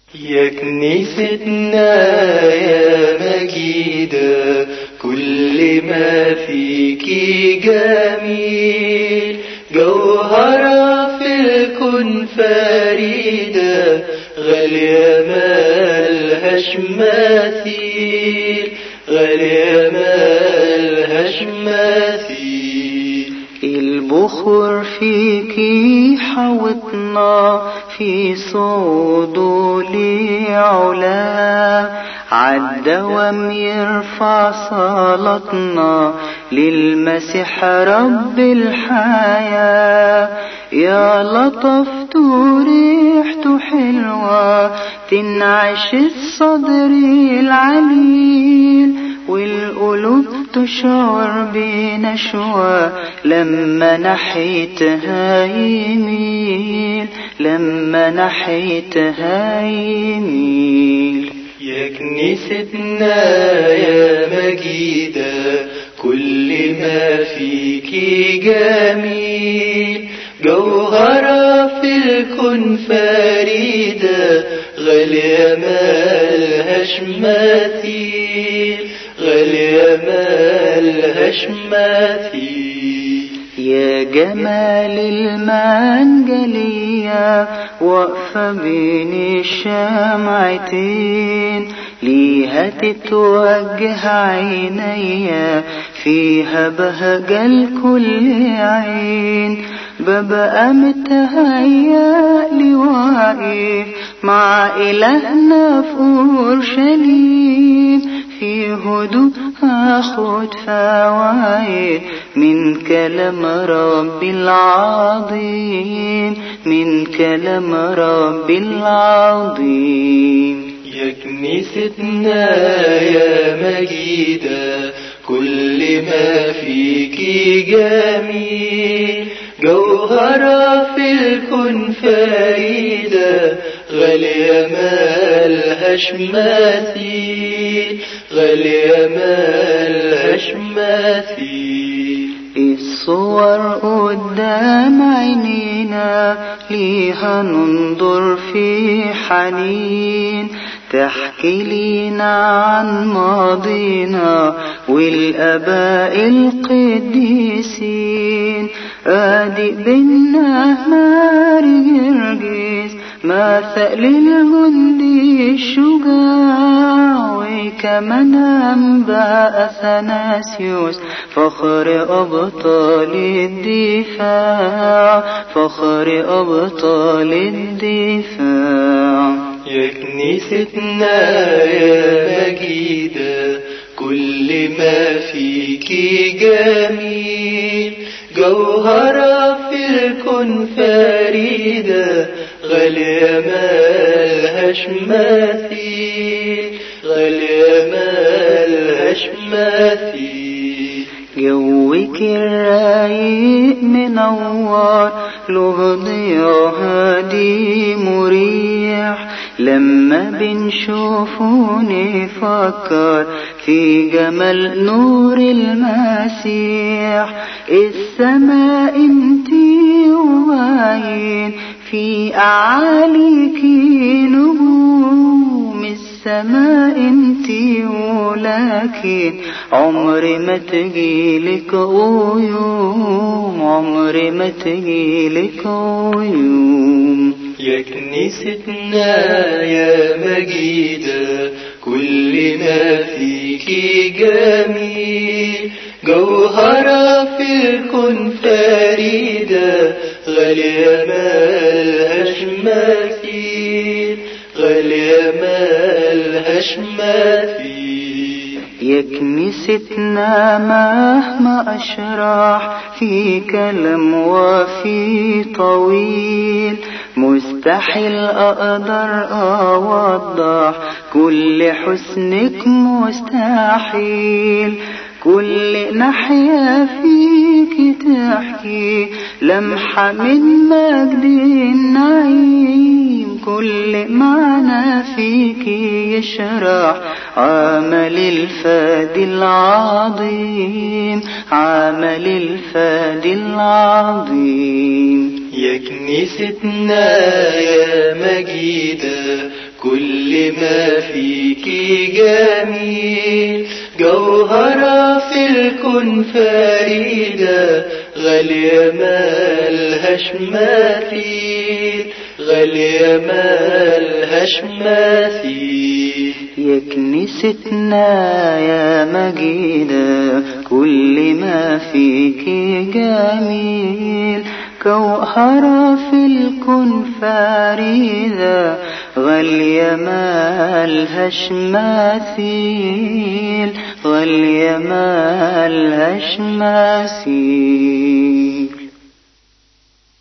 يا كنيستنا يا مجيدة كل ما فيكي جميل، جوهرة في الكون فريدة غالية مالهاش مثيل، غالية مالهاش مثيل. البخور فيكي حوطنا في صعوده لعلا، عالدوام يرفع صلاتنا للمسيح رب الحياة. يا لطفته ريحته حلوة تنعش الصدر العليل، والقلوب تشعر بنشوة لما ناحيتها يميل، لما ناحيتها يميل. يا كنيستنا يا مجيدة كل ما فيكي جميل، جوهرة في الكون فريدة غالية مالهاش مثيل، غالية مالهاش مثيل. يا جمال المنجلية واقفة بين الشمعتين، ليها تتوجه عينيا فيها بهجة لكل عين. ببقى متهيأ لي واقف مع إلهنا في أورشليم، في هدوء هاخد فوايد من كلام ربي العظيم، من كلام ربي العظيم. يا كنيستنا يا مجيدة كل ما فيكي جميل، جوهرة في الكون فريدة غالية مالهاش مثيل، غالية مالهاش مثيل. الصور قدام عينينا ليها ننظر في حنين، تحكي لينا عن ماضينا والآباء القديسين. آدي بينا نار جرجس مثل الجندي الشجاع، وكمان أنباء أثناسيوس فخر أبطال الدفاع، فخر أبطال الدفاع. يا كنيستنا يا مجيدة كل ما فيكي جميل، جوهرة في الكون فريدة غالية مالهاش مثيل، غالية مالهاش مثيل. جوك الرايق منور له ضياء هادي مريح، لما بنشوفه نفكر في جمال نور المسيح. السماء انتي وعين في أعاليكي نجوم، السماء انتي ولكن عمري ما تجيلك غيوم، عمري ما تجيلك غيوم. يا كنيستنا يا مجيدة كل ما فيكي جميل، جوهرة في الكون فريدة غالية مالهاش مثيل، غالية مالهاش مثيل. يا كنيستنا مهما أشرح في كلام وفي طويل، مستحيل أقدر أوضح كل حسنك، مستحيل. كل ناحية فيك تحكي لمحة من مجد النعيم، كل معنى فيك يشرح عمل الفادي العظيم، عمل الفادي العظيم. يا كنيستنا يا مجيدة كل ما فيك جميل. جوهرة في الكون فريدة، غالية مالهاش مثيل، غالية مالهاش مثيل. يا كنيستنا يا مجيدة، كل ما فيك جميل. جوهرة في الكون فريدة، غالية مالهاش مثيل، غالية مالهاش مثيل.